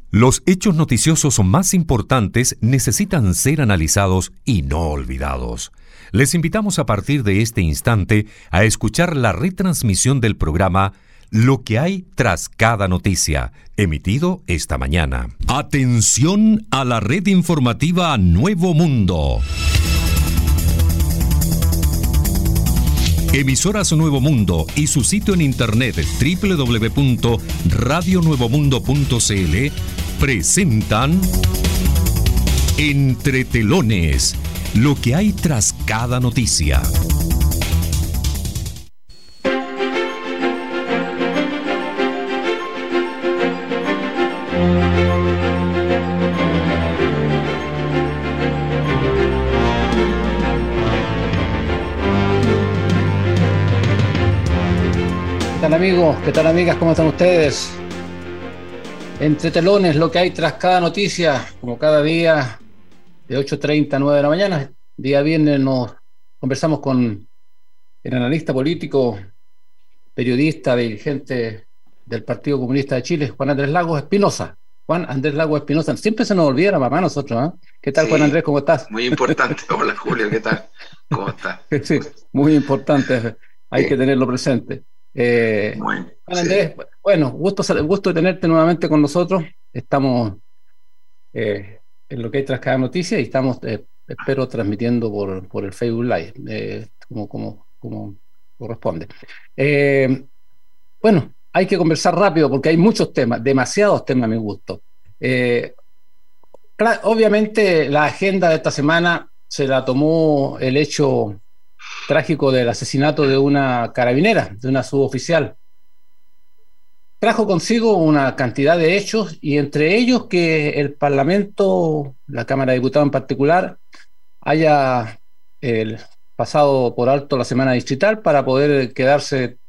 Los hechos noticiosos más importantes necesitan ser analizados y no olvidados. Les invitamos a partir de este instante a escuchar la retransmisión del programa Lo que hay tras cada noticia, emitido esta mañana. Atención a la red informativa Nuevo Mundo. Emisoras Nuevo Mundo y su sitio en internet www.radionuevomundo.cl presentan Entre Telones, lo que hay tras cada noticia. ¿Qué tal amigos? ¿Qué tal amigas? ¿Cómo están ustedes? Entre telones, lo que hay tras cada noticia, como cada día, de 8:30 a 9 de la mañana. Día viernes nos conversamos con el analista político, periodista, dirigente del Partido Comunista de Chile, Juan Andrés Lagos Espinosa. Juan Andrés Lagos Espinosa. Siempre se nos olvida la mamá a nosotros, ¿eh? ¿Qué tal, sí, Juan Andrés? ¿Cómo estás? Muy importante. Hola, Julio, ¿qué tal? ¿Cómo estás? Sí, muy importante. Hay que tenerlo presente. Juan Andrés, sí. Bueno, gusto de tenerte nuevamente con nosotros. Estamos en lo que hay tras cada noticia y estamos, espero, transmitiendo por el Facebook Live, como corresponde. Bueno, hay que conversar rápido porque hay muchos temas, demasiados temas a mi gusto. Obviamente la agenda de esta semana se la tomó el hecho trágico del asesinato de una carabinera, de una suboficial. Trajo consigo una cantidad de hechos y entre ellos que el Parlamento, la Cámara de Diputados en particular, haya pasado por alto la semana distrital para poder quedarse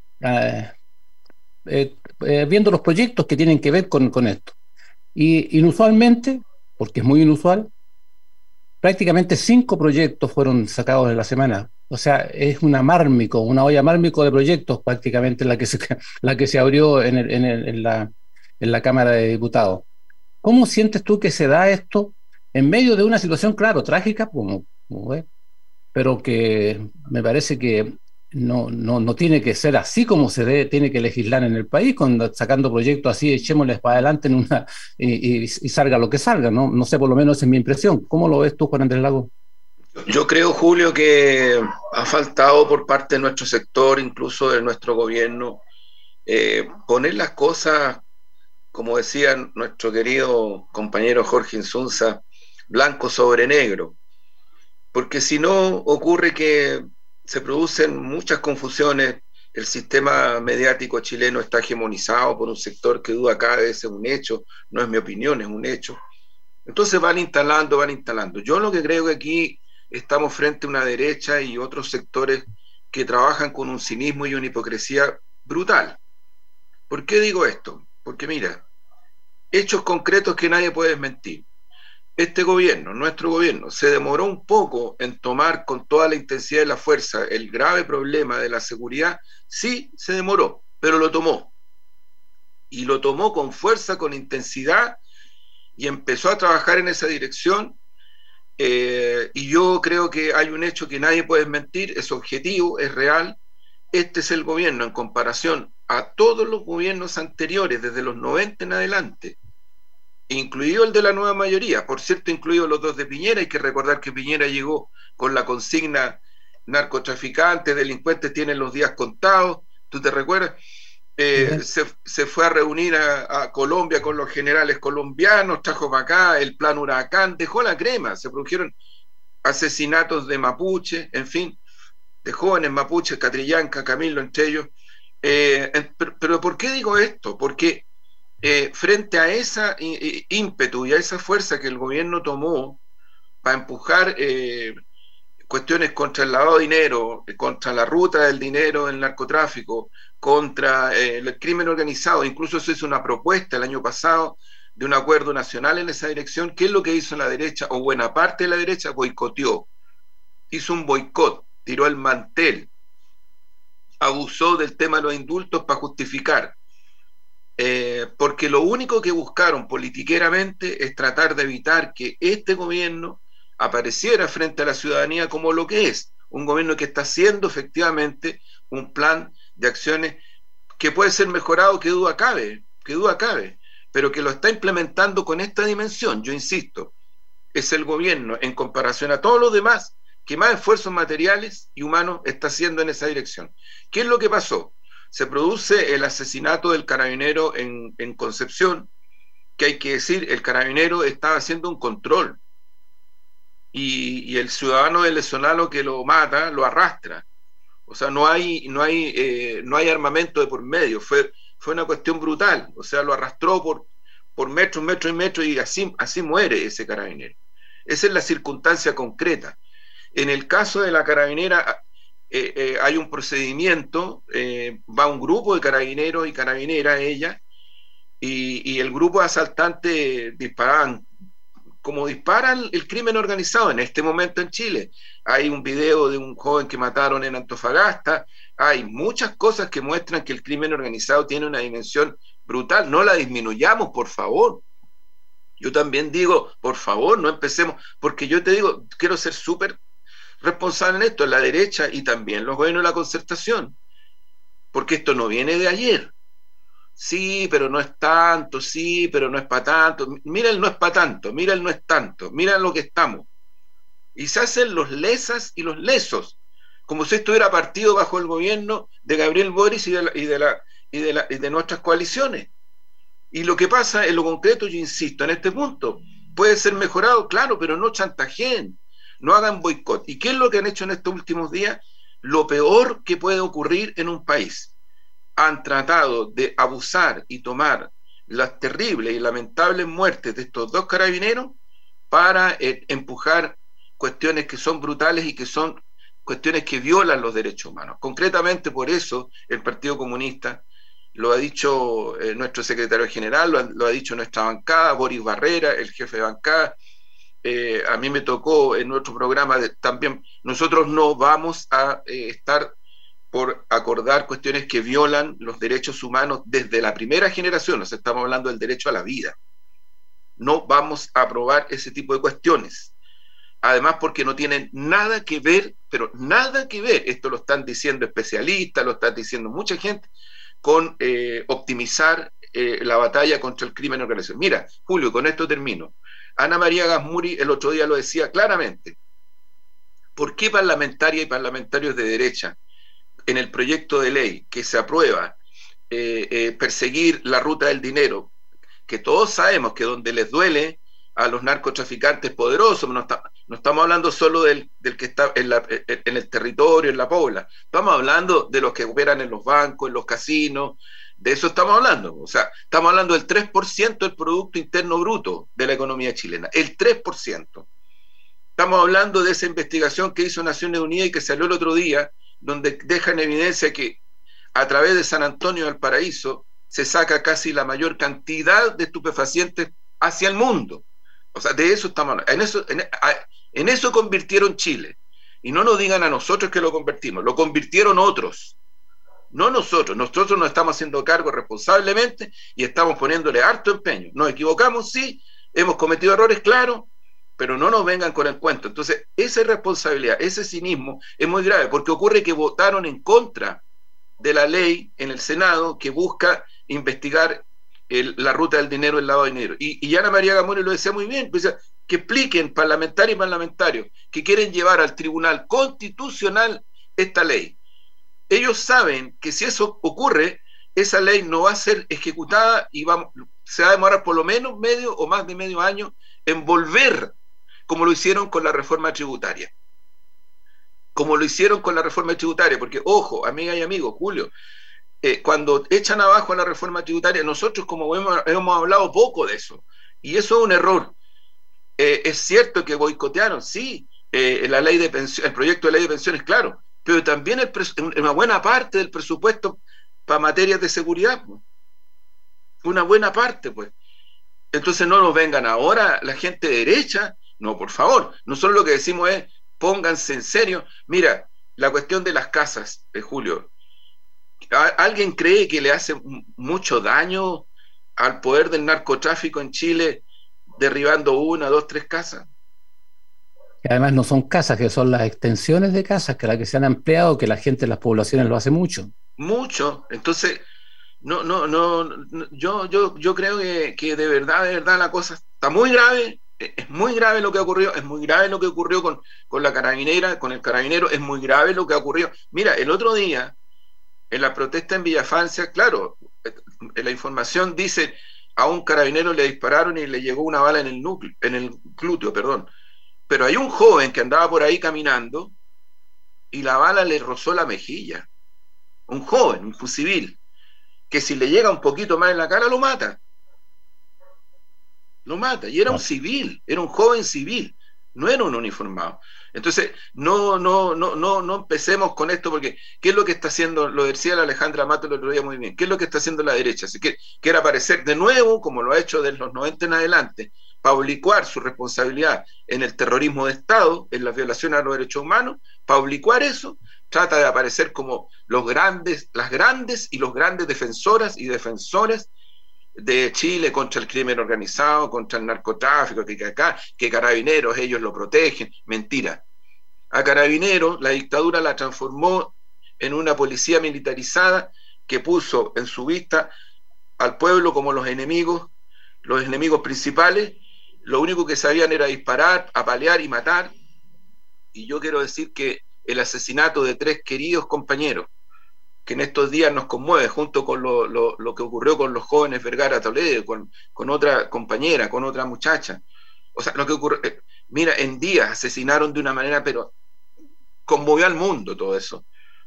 viendo los proyectos que tienen que ver con esto. Y inusualmente, porque es muy inusual, prácticamente 5 proyectos fueron sacados en la semana. O sea, es una olla mármico de proyectos prácticamente la que se abrió en la Cámara de Diputados. ¿Cómo sientes tú que se da esto en medio de una situación, claro, trágica, como es, pero que me parece que no tiene que ser así como se debe, tiene que legislar en el país, sacando proyectos así, echémosles para adelante y salga lo que salga, ¿no? No sé, por lo menos esa es mi impresión. ¿Cómo lo ves tú, Juan Andrés Lagos? Yo creo, Julio, que ha faltado por parte de nuestro sector, incluso de nuestro gobierno, poner las cosas, como decía nuestro querido compañero Jorge Insunza, blanco sobre negro. Porque si no, ocurre que se producen muchas confusiones. El sistema mediático chileno está hegemonizado por un sector que duda cada vez, es un hecho, no es mi opinión, es un hecho. Entonces van instalando. Yo lo que creo que aquí estamos frente a una derecha y otros sectores que trabajan con un cinismo y una hipocresía brutal. ¿Por qué digo esto? Porque mira, hechos concretos que nadie puede desmentir. Este gobierno, nuestro gobierno, se demoró un poco en tomar con toda la intensidad y la fuerza el grave problema de la seguridad. Sí, se demoró, pero lo tomó. Y lo tomó con fuerza, con intensidad, y empezó a trabajar en esa dirección. Y yo creo que hay un hecho que nadie puede desmentir, es objetivo, es real. Este es el gobierno en comparación a todos los gobiernos anteriores, desde los 90 en adelante, incluido el de la nueva mayoría, por cierto, incluido los 2 de Piñera. Hay que recordar que Piñera llegó con la consigna: narcotraficantes, delincuentes tienen los días contados, ¿tú te recuerdas? Se fue a reunir a Colombia con los generales colombianos, trajo para acá el plan Huracán, dejó la crema, se produjeron asesinatos de mapuche, en fin, de jóvenes mapuches, Catrillanca, Camilo, entre ellos. Pero ¿por qué digo esto? Porque frente a ese ímpetu y a esa fuerza que el gobierno tomó para empujar cuestiones contra el lavado de dinero, contra la ruta del dinero del narcotráfico, contra el crimen organizado, incluso se hizo una propuesta el año pasado de un acuerdo nacional en esa dirección. ¿Qué es lo que hizo la derecha, o buena parte de la derecha? Boicoteó, hizo un boicot, tiró el mantel, abusó del tema de los indultos para justificar porque lo único que buscaron politiqueramente es tratar de evitar que este gobierno apareciera frente a la ciudadanía como lo que es, un gobierno que está haciendo efectivamente un plan de acciones que puede ser mejorado, que duda cabe, pero que lo está implementando con esta dimensión. Yo insisto, es el gobierno, en comparación a todos los demás, que más esfuerzos materiales y humanos está haciendo en esa dirección. ¿Qué es lo que pasó? Se produce el asesinato del carabinero en Concepción, que hay que decir, el carabinero estaba haciendo un control, y el ciudadano venezolano que lo mata, lo arrastra. O sea, no hay armamento de por medio, fue una cuestión brutal. O sea, lo arrastró por metros y metros, y así muere ese carabinero. Esa es la circunstancia concreta. En el caso de la carabinera, hay un procedimiento, va un grupo de carabineros y carabineras, ella, y el grupo de asaltantes disparaban como disparan el crimen organizado en este momento en Chile. Hay un video de un joven que mataron en Antofagasta, hay muchas cosas que muestran que el crimen organizado tiene una dimensión brutal. No la disminuyamos, por favor. Yo también digo, por favor, no empecemos, porque yo te digo, quiero ser súper responsable en esto, la derecha y también los gobiernos de la concertación, porque esto no viene de ayer. Sí, pero no es tanto, sí, pero no es para tanto. Mira el no es para tanto, mira el no es tanto, mira lo que estamos. Y se hacen los lesas y los lesos, como si estuviera partido bajo el gobierno de Gabriel Boric y de nuestras coaliciones. Y lo que pasa en lo concreto, yo insisto en este punto, puede ser mejorado, claro, pero no chantajeen, no hagan boicot. ¿Y qué es lo que han hecho en estos últimos días? Lo peor que puede ocurrir en un país. Han tratado de abusar y tomar las terribles y lamentables muertes de estos dos carabineros para empujar cuestiones que son brutales y que son cuestiones que violan los derechos humanos. Concretamente, por eso el Partido Comunista, lo ha dicho nuestro secretario general, lo ha dicho nuestra bancada, Boris Barrera, el jefe de bancada, a mí me tocó en nuestro programa también, nosotros no vamos a estar por acordar cuestiones que violan los derechos humanos desde la primera generación. Nos estamos hablando del derecho a la vida. No vamos a aprobar ese tipo de cuestiones. Además, porque no tienen nada que ver, pero nada que ver, esto lo están diciendo especialistas, lo están diciendo mucha gente, con optimizar la batalla contra el crimen organizado. Mira, Julio, con esto termino. Ana María Gasmuri el otro día lo decía claramente. ¿Por qué parlamentarias y parlamentarios de derecha en el proyecto de ley que se aprueba perseguir la ruta del dinero, que todos sabemos que donde les duele a los narcotraficantes poderosos, no estamos hablando solo del que está en el territorio, en la pobla, estamos hablando de los que operan en los bancos, en los casinos, de eso estamos hablando. O sea, estamos hablando del 3% del Producto Interno Bruto de la economía chilena, el 3%. Estamos hablando de esa investigación que hizo Naciones Unidas y que salió el otro día, donde deja en evidencia que a través de San Antonio del Paraíso se saca casi la mayor cantidad de estupefacientes hacia el mundo. O sea, de eso estamos hablando. En eso convirtieron Chile. Y no nos digan a nosotros que lo convertimos, lo convirtieron otros. No nosotros. Nosotros nos estamos haciendo cargo responsablemente y estamos poniéndole harto empeño. Nos equivocamos, sí, hemos cometido errores, claro, pero no nos vengan con el cuento. Entonces, esa irresponsabilidad, ese cinismo es muy grave, porque ocurre que votaron en contra de la ley en el Senado que busca investigar la ruta del dinero, el lavado de dinero. Y Ana María Gasmuri lo decía muy bien, pues, que expliquen parlamentarios y parlamentarios que quieren llevar al Tribunal Constitucional esta ley. Ellos saben que si eso ocurre, esa ley no va a ser ejecutada y se va a demorar por lo menos medio o más de medio año en volver, como lo hicieron con la reforma tributaria. Porque, ojo, amigas y amigos, Julio, cuando echan abajo la reforma tributaria, nosotros como hemos hablado poco de eso, y eso es un error. Es cierto que boicotearon, sí, la ley de el proyecto de ley de pensiones, claro, pero también una buena parte del presupuesto para materias de seguridad, pues. Una buena parte, pues. Entonces no nos vengan ahora la gente de derecha, no, por favor. Nosotros lo que decimos es, pónganse en serio. Mira, la cuestión de las casas, Julio, ¿alguien cree que le hace mucho daño al poder del narcotráfico en Chile, derribando una, dos, tres casas. Que además no son casas, que son las extensiones de casas, que las que se han ampliado, que la gente en las poblaciones lo hace mucho. Mucho. Entonces, yo creo que de verdad la cosa está muy grave. Es muy grave lo que ha ocurrido, es muy grave lo que ocurrió con la carabinera, con el carabinero, es muy grave lo que ha ocurrido. Mira, el otro día, en la protesta en Villafrancia, claro, la información dice a un carabinero le dispararon y le llegó una bala en el núcleo, en el glúteo, perdón. Pero hay un joven que andaba por ahí caminando y la bala le rozó la mejilla. Un joven, un civil, que si le llega un poquito más en la cara lo mata. Lo mata. Y era un civil, era un joven civil, no era un uniformado. Entonces, no empecemos con esto, porque ¿qué es lo que está haciendo? Lo decía la Alejandra Mato el otro día muy bien. ¿Qué es lo que está haciendo la derecha? Así que quiere aparecer de nuevo, como lo ha hecho desde los 90 en adelante, para oblicuar su responsabilidad en el terrorismo de Estado, en las violaciones a los derechos humanos, para oblicuar eso, trata de aparecer como las grandes y los grandes defensoras y defensores de Chile contra el crimen organizado, contra el narcotráfico, que Carabineros, ellos lo protegen. Mentira. A Carabineros la dictadura la transformó en una policía militarizada que puso en su vista al pueblo como los enemigos principales. Lo único que sabían era disparar, apalear y matar. Y yo quiero decir que el asesinato de 3 queridos compañeros, que en estos días nos conmueve, junto con lo que ocurrió con los jóvenes Vergara Toledo, con otra compañera, con otra muchacha. O sea, lo que ocurre, mira, en días asesinaron de una manera, pero conmovió al mundo todo eso.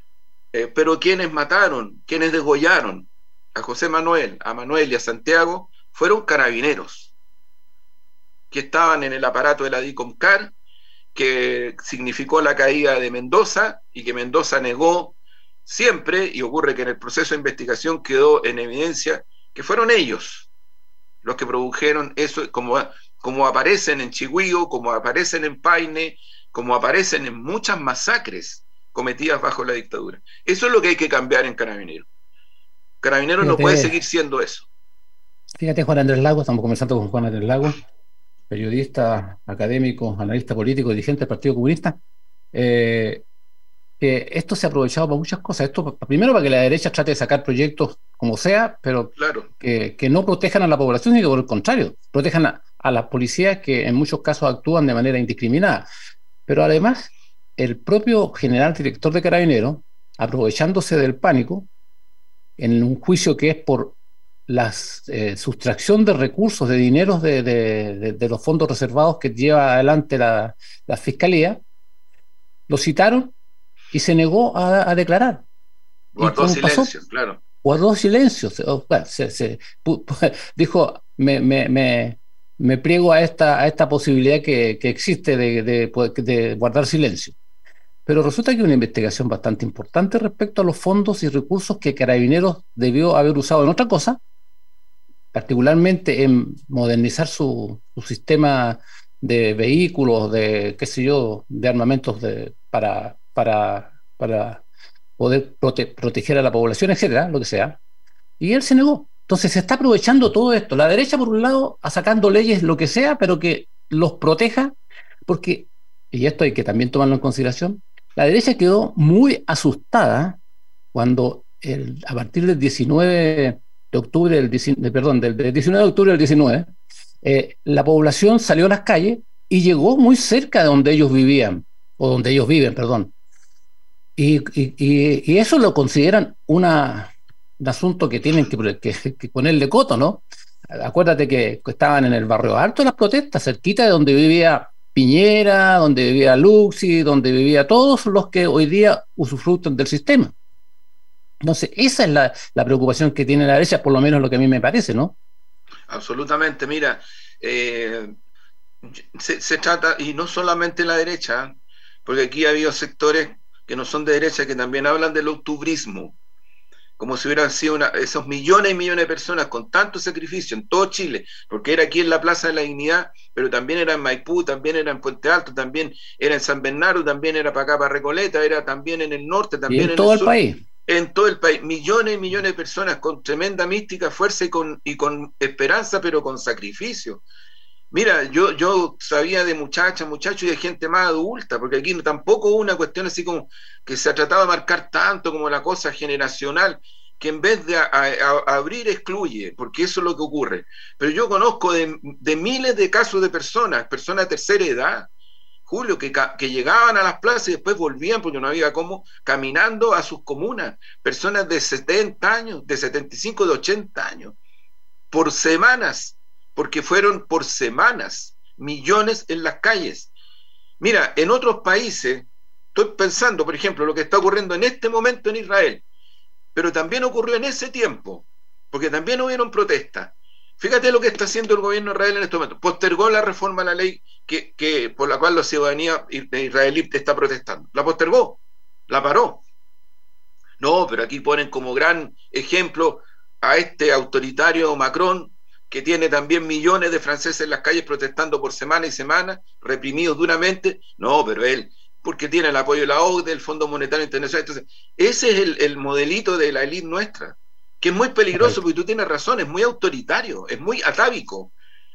Pero quienes mataron, quienes degollaron a José Manuel, a Manuel y a Santiago, fueron carabineros, que estaban en el aparato de la DICOMCAR, que significó la caída de Mendoza, y que Mendoza negó siempre, y ocurre que en el proceso de investigación quedó en evidencia que fueron ellos los que produjeron eso, como aparecen en Chigüío, como aparecen en Paine, como aparecen en muchas masacres cometidas bajo la dictadura. Eso es lo que hay que cambiar en Carabineros. Carabineros no puede seguir siendo eso. Fíjate, Juan Andrés Lago, estamos conversando con Juan Andrés Lago, periodista, académico, analista político, dirigente del Partido Comunista, que esto se ha aprovechado para muchas cosas. Esto, primero, para que la derecha trate de sacar proyectos como sea, pero claro, que no protejan a la población, sino que por el contrario, protejan a las policías que en muchos casos actúan de manera indiscriminada. Pero además, el propio general director de Carabineros, aprovechándose del pánico, en un juicio que es por la sustracción de recursos, de dineros de los fondos reservados que lleva adelante la Fiscalía, lo citaron y se negó a declarar. Guardó silencio, claro. Guardó silencio. Bueno, dijo, me pliego a esta posibilidad que existe de guardar silencio. Pero resulta que hay una investigación bastante importante respecto a los fondos y recursos que Carabineros debió haber usado en otra cosa, particularmente en modernizar su sistema de vehículos, de qué sé yo, de armamentos para poder proteger a la población, etcétera, lo que sea. Y él se negó. Entonces se está aprovechando todo esto. La derecha, por un lado, sacando leyes, lo que sea, pero que los proteja, porque, y esto hay que también tomarlo en consideración, la derecha quedó muy asustada cuando a partir del 19 de octubre del 19 de octubre del 19, la población salió a las calles y llegó muy cerca de donde ellos vivían, o donde ellos viven, perdón. Y eso lo consideran un asunto que tienen que ponerle coto, ¿no? Acuérdate que estaban en el barrio alto las protestas, cerquita de donde vivía Piñera, donde vivía Luxi, donde vivía todos los que hoy día usufructan del sistema. Entonces, esa es la preocupación que tiene la derecha, por lo menos lo que a mí me parece, ¿no? Absolutamente, mira, se trata, y no solamente la derecha, porque aquí ha habido sectores que no son de derecha que también hablan del octubrismo, como si hubieran sido esos millones y millones de personas con tanto sacrificio en todo Chile, porque era aquí en la Plaza de la Dignidad, pero también era en Maipú, también era en Puente Alto, también era en San Bernardo, también era para acá, para Recoleta, era también en el norte, también en todo el sur, país. en todo el país, millones y millones de personas con tremenda mística, fuerza y con esperanza, pero con sacrificio. Mira, yo sabía de muchachos y de gente más adulta, porque aquí tampoco hubo una cuestión así como que se ha tratado de marcar tanto como la cosa generacional, que en vez de abrir excluye, porque eso es lo que ocurre. Pero yo conozco de miles de casos de personas de tercera edad, Julio, que llegaban a las plazas y después volvían porque no había cómo, caminando a sus comunas, personas de 70 años, de 75, de 80 años, por semanas, porque fueron por semanas, millones en las calles. Mira, en otros países, estoy pensando, por ejemplo, lo que está ocurriendo en este momento en Israel, pero también ocurrió en ese tiempo, porque también hubieron protestas. Fíjate lo que está haciendo el gobierno de Israel en este momento. Postergó la reforma a la ley por la cual la ciudadanía israelí está protestando. La postergó, la paró. No, pero aquí ponen como gran ejemplo a este autoritario Macron, que tiene también millones de franceses en las calles protestando por semana y semana, reprimidos duramente. No, pero él, porque tiene el apoyo de la OCDE, del Fondo Monetario Internacional. Entonces, ese es el modelito de la élite nuestra, que es muy peligroso, porque tú tienes razón, es muy autoritario, es muy atávico,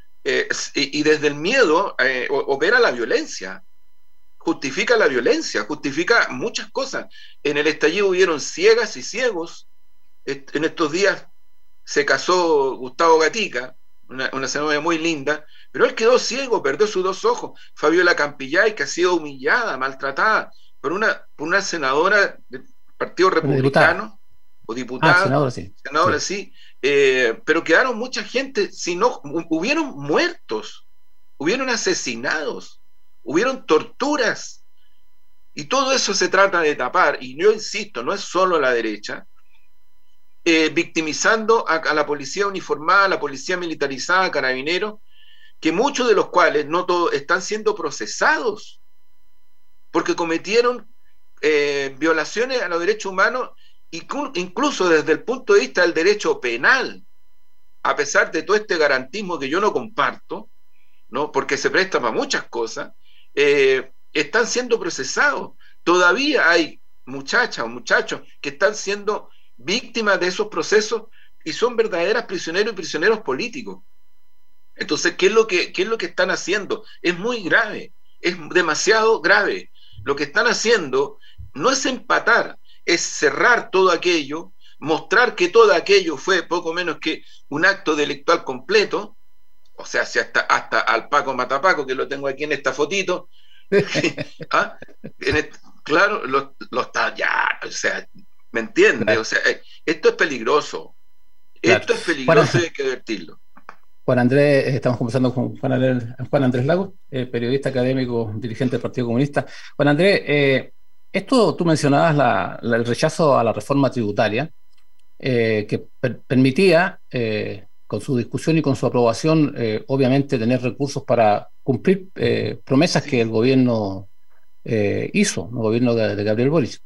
y desde el miedo opera la violencia, justifica la violencia, justifica muchas cosas. En el estallido hubieron ciegas y ciegos. En estos días se casó Gustavo Gatica, una señora muy linda, pero él quedó ciego, perdió sus dos ojos. Fabiola Campillay, que ha sido humillada, maltratada por una senadora del Partido Republicano, o diputada, senadora, sí. Pero quedaron mucha gente, hubieron muertos, hubieron asesinados, hubieron torturas, y todo eso se trata de tapar, y yo insisto, no es solo la derecha, victimizando a la policía uniformada, a la policía militarizada, a carabineros, que muchos de los cuales, no todos, están siendo procesados, porque cometieron violaciones a los derechos humanos, incluso desde el punto de vista del derecho penal, a pesar de todo este garantismo que yo no comparto, ¿no? Porque se presta para muchas cosas, están siendo procesados. Todavía hay muchachas o muchachos que están siendo víctimas de esos procesos y son verdaderas prisioneros y prisioneros políticos. Entonces, ¿qué es lo que están haciendo? Es muy grave, es demasiado grave. Lo que están haciendo no es empatar, es cerrar todo aquello, mostrar que todo aquello fue poco menos que un acto delictual completo. O sea, si hasta al Paco Matapaco, que lo tengo aquí en esta fotito, ¿ah? Claro, lo está ya, o sea, ¿me entiendes? Claro. O sea, esto es peligroso, claro. Esto es peligroso y hay que advertirlo. Juan Andrés, estamos conversando con Juan Andrés Lagos, periodista académico, dirigente del Partido Comunista. Juan Andrés, esto tú mencionabas el rechazo a la reforma tributaria, que permitía, con su discusión y con su aprobación, obviamente tener recursos para cumplir promesas que el gobierno hizo, el gobierno de Gabriel Boric.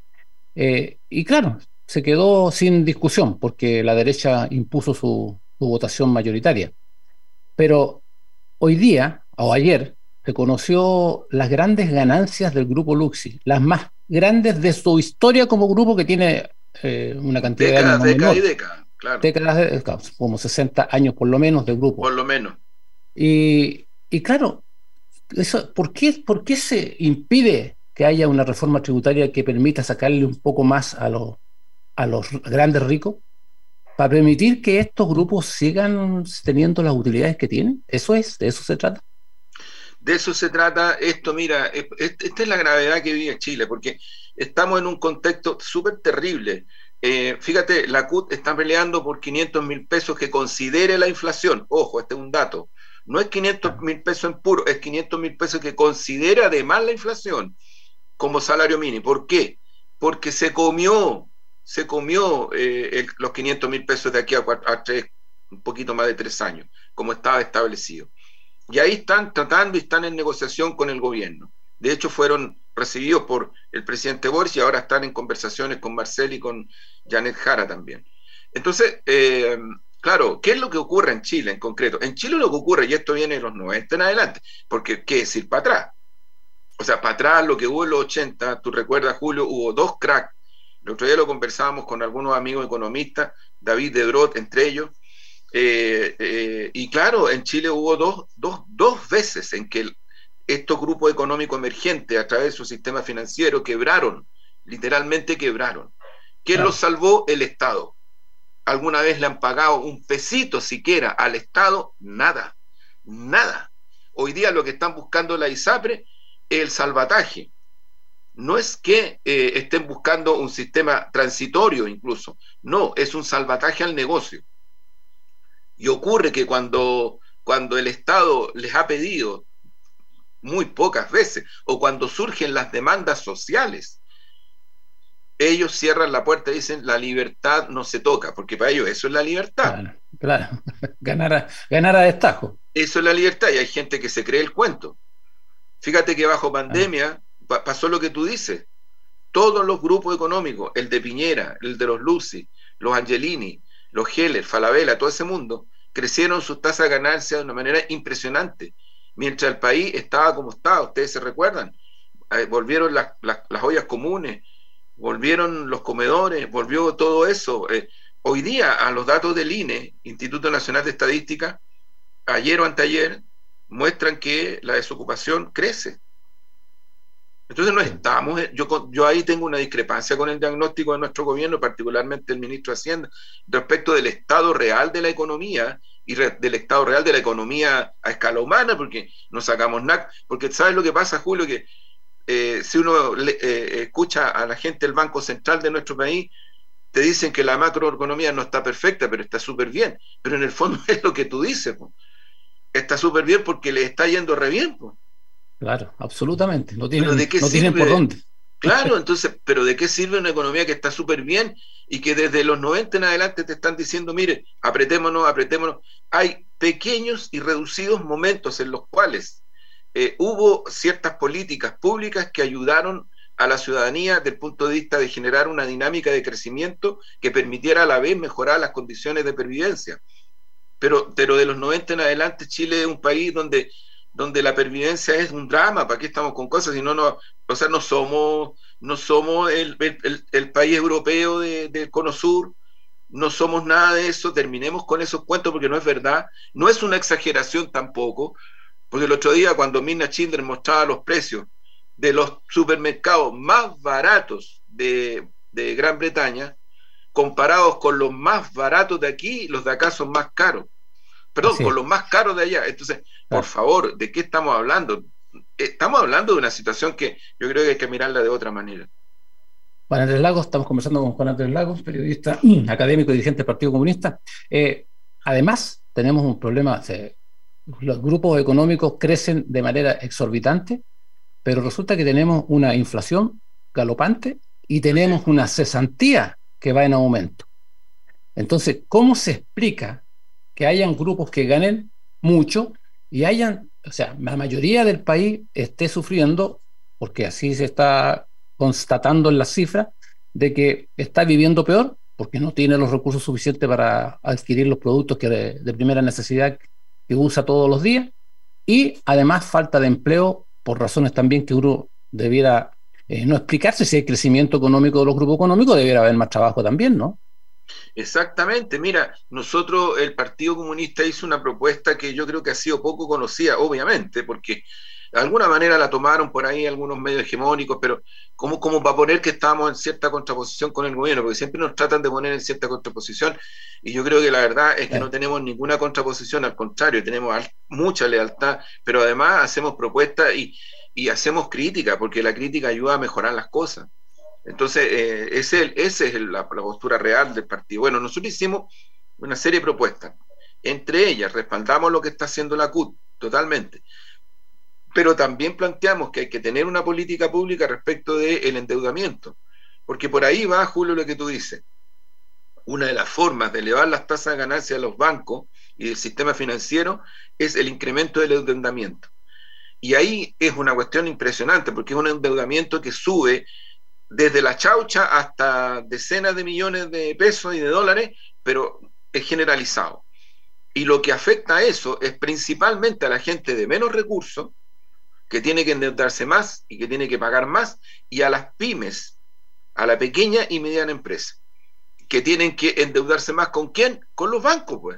Y claro, se quedó sin discusión porque la derecha impuso su votación mayoritaria. Pero hoy día, o ayer, se conoció las grandes ganancias del grupo Luxi, las más grandes de su historia como grupo, que tiene una cantidad de años. Décadas, como 60 años por lo menos de grupo. Por lo menos. Y claro, eso, ¿por qué se impide que haya una reforma tributaria que permita sacarle un poco más a los grandes ricos, para permitir que estos grupos sigan teniendo las utilidades que tienen? ¿De eso se trata? De eso se trata esto. Mira, esta es la gravedad que vive Chile, porque estamos en un contexto súper terrible. Fíjate, la CUT está peleando por 500.000 pesos que considere la inflación. Ojo, este es un dato. No es 500.000 pesos en puro, es 500.000 pesos que considera además la inflación como salario mínimo. ¿Por qué? Porque se comió los 500.000 pesos de aquí a un poquito más de 3 años, como estaba establecido. Y ahí están tratando y están en negociación con el gobierno. De hecho, fueron recibidos por el presidente Boric y ahora están en conversaciones con Marcel y con Janet Jara también. Entonces, claro, ¿qué es lo que ocurre en Chile en concreto? En Chile lo que ocurre, y esto viene de los 90 en adelante, porque ¿qué decir para atrás? O sea, para atrás lo que hubo en los 80, tú recuerdas, Julio, hubo 2 cracks El otro día lo conversábamos con algunos amigos economistas, David Dedrot entre ellos, y claro, en Chile hubo dos veces en que estos grupos económicos emergentes a través de su sistema financiero quebraron, literalmente quebraron. ¿Quién los salvó? El Estado. ¿Alguna vez le han pagado un pesito siquiera al Estado? Nada, nada. Hoy día lo que están buscando la ISAPRE es el salvataje. No es que estén buscando un sistema transitorio incluso, no, es un salvataje al negocio. Y ocurre que cuando el Estado les ha pedido muy pocas veces, o cuando surgen las demandas sociales, ellos cierran la puerta y dicen la libertad no se toca, porque para ellos eso es la libertad. Claro, claro. Ganar a destajo. Eso es la libertad, y hay gente que se cree el cuento. Fíjate que bajo pandemia pasó lo que tú dices. Todos los grupos económicos, el de Piñera, el de los Lucy, los Angelini, los Heller, Falabella, todo ese mundo, crecieron sus tasas de ganancia de una manera impresionante. Mientras el país estaba como estaba, ustedes se recuerdan, volvieron las ollas comunes, volvieron los comedores, volvió todo eso. Hoy día, a los datos del INE, Instituto Nacional de Estadística, ayer o anteayer, muestran que la desocupación crece. Entonces no estamos, yo ahí tengo una discrepancia con el diagnóstico de nuestro gobierno, particularmente el ministro de Hacienda, respecto del estado real de la economía y del estado real de la economía a escala humana, porque no sacamos nada, porque ¿sabes lo que pasa, Julio? Que si uno escucha a la gente del Banco Central de nuestro país, te dicen que la macroeconomía no está perfecta, pero está súper bien, pero en el fondo es lo que tú dices, po. Está súper bien porque le está yendo re bien, po. Claro, absolutamente. No tienen por sirve? dónde. Claro, entonces, pero ¿de qué sirve una economía que está súper bien y que desde los 90 en adelante te están diciendo, mire, apretémonos, apretémonos? Hay pequeños y reducidos momentos en los cuales hubo ciertas políticas públicas que ayudaron a la ciudadanía desde el punto de vista de generar una dinámica de crecimiento que permitiera a la vez mejorar las condiciones de pervivencia. Pero de los 90 en adelante Chile es un país donde la pervivencia es un drama. ¿Para qué estamos con cosas? Si o sea, no somos el país europeo del Cono Sur, no somos nada de eso. Terminemos con esos cuentos porque no es verdad, no es una exageración tampoco, porque el otro día cuando Mirna Schindler mostraba los precios de los supermercados más baratos de Gran Bretaña, comparados con los más baratos de aquí, los de acá son más caros. Perdón, con los más caros de allá. Entonces, por favor, ¿de qué estamos hablando? Estamos hablando de una situación que yo creo que hay que mirarla de otra manera. Juan Andrés Lagos, estamos conversando con Juan Andrés Lagos, periodista, académico y dirigente del Partido Comunista. Además, tenemos un problema. Los grupos económicos crecen de manera exorbitante, pero resulta que tenemos una inflación galopante y tenemos una cesantía que va en aumento. Entonces, ¿cómo se explica que hayan grupos que ganen mucho y o sea, la mayoría del país esté sufriendo, porque así se está constatando en las cifras, de que está viviendo peor porque no tiene los recursos suficientes para adquirir los productos de primera necesidad que usa todos los días, y además falta de empleo por razones también que uno debiera no explicarse? Si hay crecimiento económico de los grupos económicos, debiera haber más trabajo también, ¿no? Exactamente, mira, nosotros, el Partido Comunista hizo una propuesta que yo creo que ha sido poco conocida, obviamente, porque de alguna manera la tomaron por ahí algunos medios hegemónicos, pero como para poner que estamos en cierta contraposición con el gobierno, porque siempre nos tratan de poner en cierta contraposición, y yo creo que la verdad es que no tenemos ninguna contraposición, al contrario, tenemos mucha lealtad, pero además hacemos propuestas y hacemos crítica, porque la crítica ayuda a mejorar las cosas. Entonces, esa es la postura real del partido. Bueno, nosotros hicimos una serie de propuestas. Entre ellas, respaldamos lo que está haciendo la CUT, totalmente. Pero también planteamos que hay que tener una política pública respecto del endeudamiento. Porque por ahí va, Julio, lo que tú dices. Una de las formas de elevar las tasas de ganancia de los bancos y del sistema financiero es el incremento del endeudamiento. Y ahí es una cuestión impresionante, porque es un endeudamiento que sube desde la chaucha hasta decenas de millones de pesos y de dólares, pero es generalizado. Y lo que afecta a eso es principalmente a la gente de menos recursos, que tiene que endeudarse más y que tiene que pagar más, y a las pymes, a la pequeña y mediana empresa, que tienen que endeudarse más. ¿Con quién? Con los bancos, pues.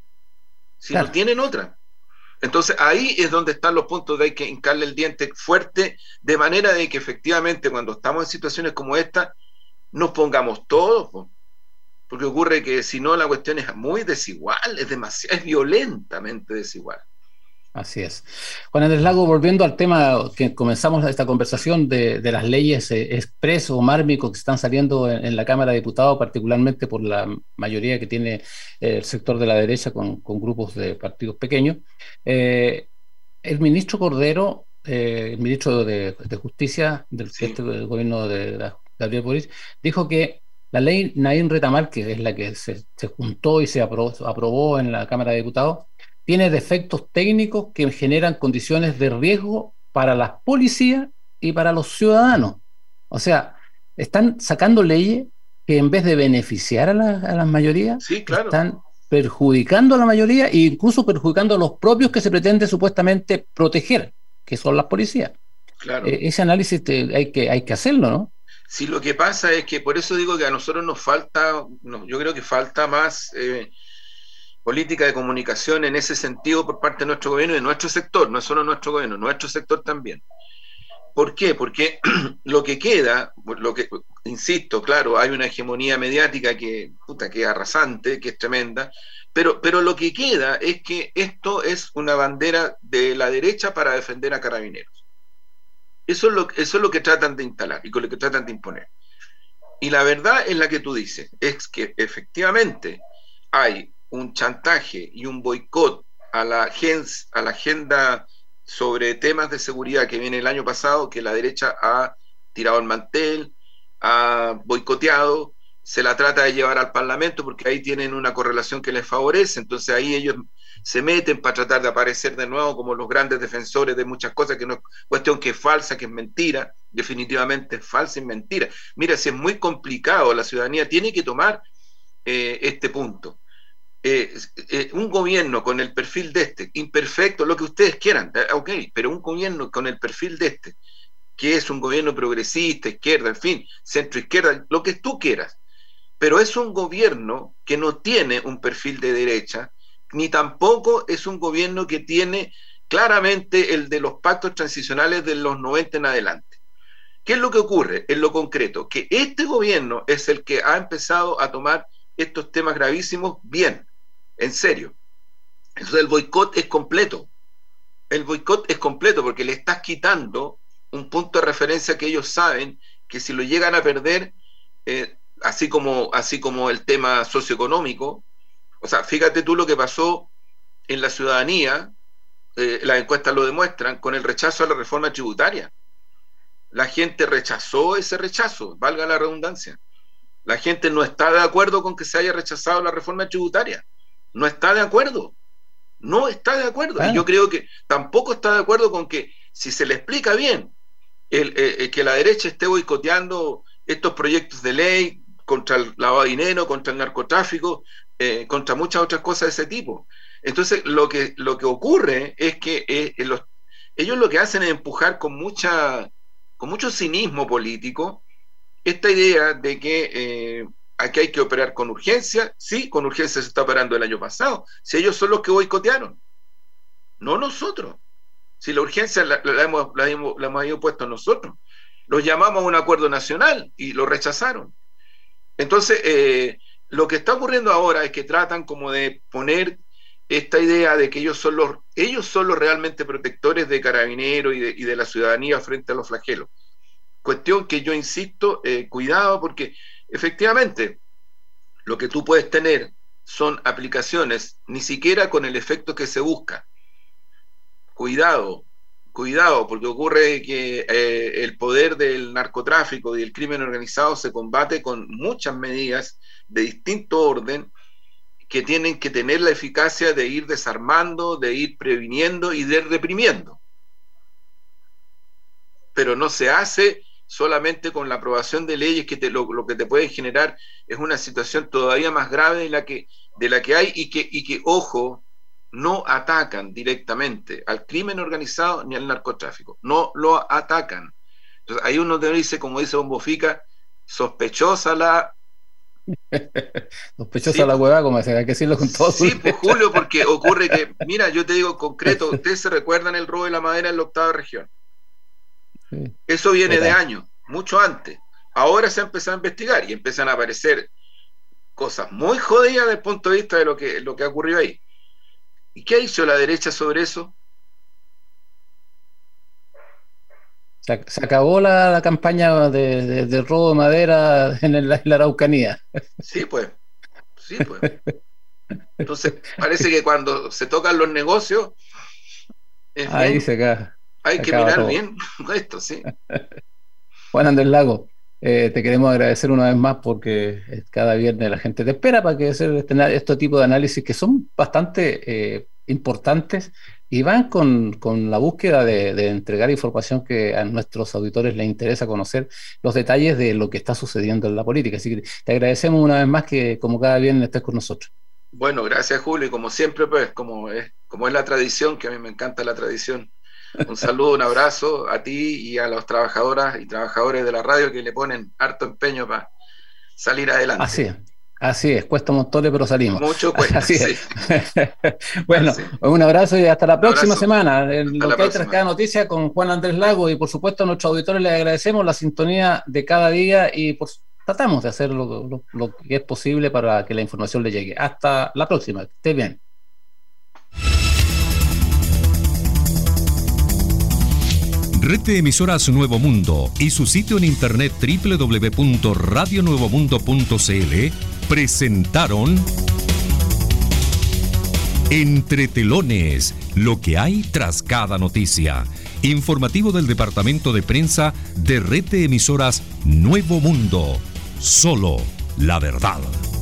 Si claro. No tienen otra. Entonces ahí es donde están los puntos de hay que hincarle el diente fuerte, de manera de que efectivamente cuando estamos en situaciones como esta, nos pongamos todos, pues. Porque ocurre que si no la cuestión es muy desigual, es violentamente desigual. Así es. Juan Andrés Lago, volviendo al tema que comenzamos esta conversación de las leyes express o mármicos que están saliendo en la Cámara de Diputados, particularmente por la mayoría que tiene el sector de la derecha con grupos de partidos pequeños. El ministro Cordero, el ministro de Justicia del gobierno de Gabriel Boric, dijo que la ley Naín Retamar, que es la que se juntó y se aprobó en la Cámara de Diputados, tiene defectos técnicos que generan condiciones de riesgo para las policías y para los ciudadanos. O sea, están sacando leyes que en vez de beneficiar a las mayorías, sí, claro, están perjudicando a la mayoría e incluso perjudicando a los propios que se pretende supuestamente proteger, que son las policías. Claro. Ese análisis hay que hacerlo, ¿no? Sí, lo que pasa es que por eso digo que a nosotros nos falta, yo creo que falta más política de comunicación en ese sentido por parte de nuestro gobierno y de nuestro sector, no es solo nuestro gobierno, nuestro sector también. ¿Por qué? Porque lo que queda, insisto, claro, hay una hegemonía mediática que es arrasante, que es tremenda, pero lo que queda es que esto es una bandera de la derecha para defender a Carabineros. Eso es lo que tratan de instalar y con lo que tratan de imponer. Y la verdad es la que tú dices, es que efectivamente hay un chantaje y un boicot a la agenda sobre temas de seguridad que viene el año pasado, que la derecha ha tirado el mantel, ha boicoteado, se la trata de llevar al Parlamento porque ahí tienen una correlación que les favorece, entonces ahí ellos se meten para tratar de aparecer de nuevo como los grandes defensores de muchas cosas, que no es cuestión que es falsa, que es mentira, definitivamente es falsa y mentira. Mira, si es muy complicado, la ciudadanía tiene que tomar este punto. Un gobierno con el perfil de imperfecto, lo que ustedes quieran, ok, pero un gobierno con el perfil de que es un gobierno progresista, izquierda, en fin, centro izquierda, lo que tú quieras, pero es un gobierno que no tiene un perfil de derecha, ni tampoco es un gobierno que tiene claramente el de los pactos transicionales de los 90 en adelante. ¿Qué es lo que ocurre en lo concreto? Que este gobierno es el que ha empezado a tomar estos temas gravísimos bien, en serio. Entonces el boicot es completo. El boicot es completo porque le estás quitando un punto de referencia que ellos saben que si lo llegan a perder, así como el tema socioeconómico, o sea, fíjate tú lo que pasó en la ciudadanía, las encuestas lo demuestran, con el rechazo a la reforma tributaria. La gente rechazó ese rechazo, valga la redundancia. La gente no está de acuerdo con que se haya rechazado la reforma tributaria. No está de acuerdo. No está de acuerdo. Y yo creo que tampoco está de acuerdo con que, si se le explica bien, que la derecha esté boicoteando estos proyectos de ley contra el lavado de dinero, contra el narcotráfico, contra muchas otras cosas de ese tipo. Entonces, lo que ocurre es que ellos lo que hacen es empujar con mucho cinismo político esta idea de que aquí hay que operar con urgencia. Sí, con urgencia se está operando el año pasado, si ellos son los que boicotearon, no nosotros. Si la urgencia la hemos ido puesto nosotros, los llamamos a un acuerdo nacional y lo rechazaron. Entonces, lo que está ocurriendo ahora es que tratan como de poner esta idea de que ellos son los realmente protectores de Carabineros y de la ciudadanía frente a los flagelos. Cuestión que yo insisto, cuidado, porque efectivamente lo que tú puedes tener son aplicaciones ni siquiera con el efecto que se busca. Cuidado, porque ocurre que el poder del narcotráfico y del crimen organizado se combate con muchas medidas de distinto orden que tienen que tener la eficacia de ir desarmando, de ir previniendo y de ir reprimiendo. Pero no se hace solamente con la aprobación de leyes que lo que te puede generar es una situación todavía más grave de la que hay y que, ojo, no atacan directamente al crimen organizado ni al narcotráfico, no lo atacan. Entonces ahí uno te dice, como dice Bombo Fica, sospechosa la... Sospechosa sí, la hueá, como se hay que decirlo con todo. Sí, pues Julio, porque ocurre que, mira, yo te digo en concreto, ustedes se recuerdan el robo de la madera en la 8ª región. Sí. Eso viene de años, mucho antes. Ahora se ha empezado a investigar y empiezan a aparecer cosas muy jodidas desde el punto de vista de lo que ha ocurrido ahí. ¿Y qué hizo la derecha sobre eso? Se acabó la campaña de robo de madera en la Araucanía. Sí, pues. Entonces, parece que cuando se tocan los negocios, ahí bien, se acaba. Hay que mirar todo bien esto, sí. Juan Andrés Lago, te queremos agradecer una vez más porque cada viernes la gente te espera para que hacer este tipo de análisis que son bastante importantes y van con la búsqueda de entregar información que a nuestros auditores les interesa conocer los detalles de lo que está sucediendo en la política. Así que te agradecemos una vez más que como cada viernes estés con nosotros. Bueno, gracias Julio, y como siempre, pues, como es la tradición, que a mí me encanta la tradición, un saludo, un abrazo a ti y a las trabajadoras y trabajadores de la radio que le ponen harto empeño para salir adelante. Así es, cuesta montones, pero salimos. Mucho cuesta, así sí. Bueno, un abrazo y hasta la próxima semana. En lo que hay tras cada noticia con Juan Andrés Lago, y por supuesto a nuestros auditores les agradecemos la sintonía de cada día y pues tratamos de hacer lo que es posible para que la información le llegue. Hasta la próxima, que esté bien. Red de Emisoras Nuevo Mundo y su sitio en internet www.radionuevomundo.cl presentaron Entre Telones, lo que hay tras cada noticia. Informativo del Departamento de Prensa de Red de Emisoras Nuevo Mundo. Solo la verdad.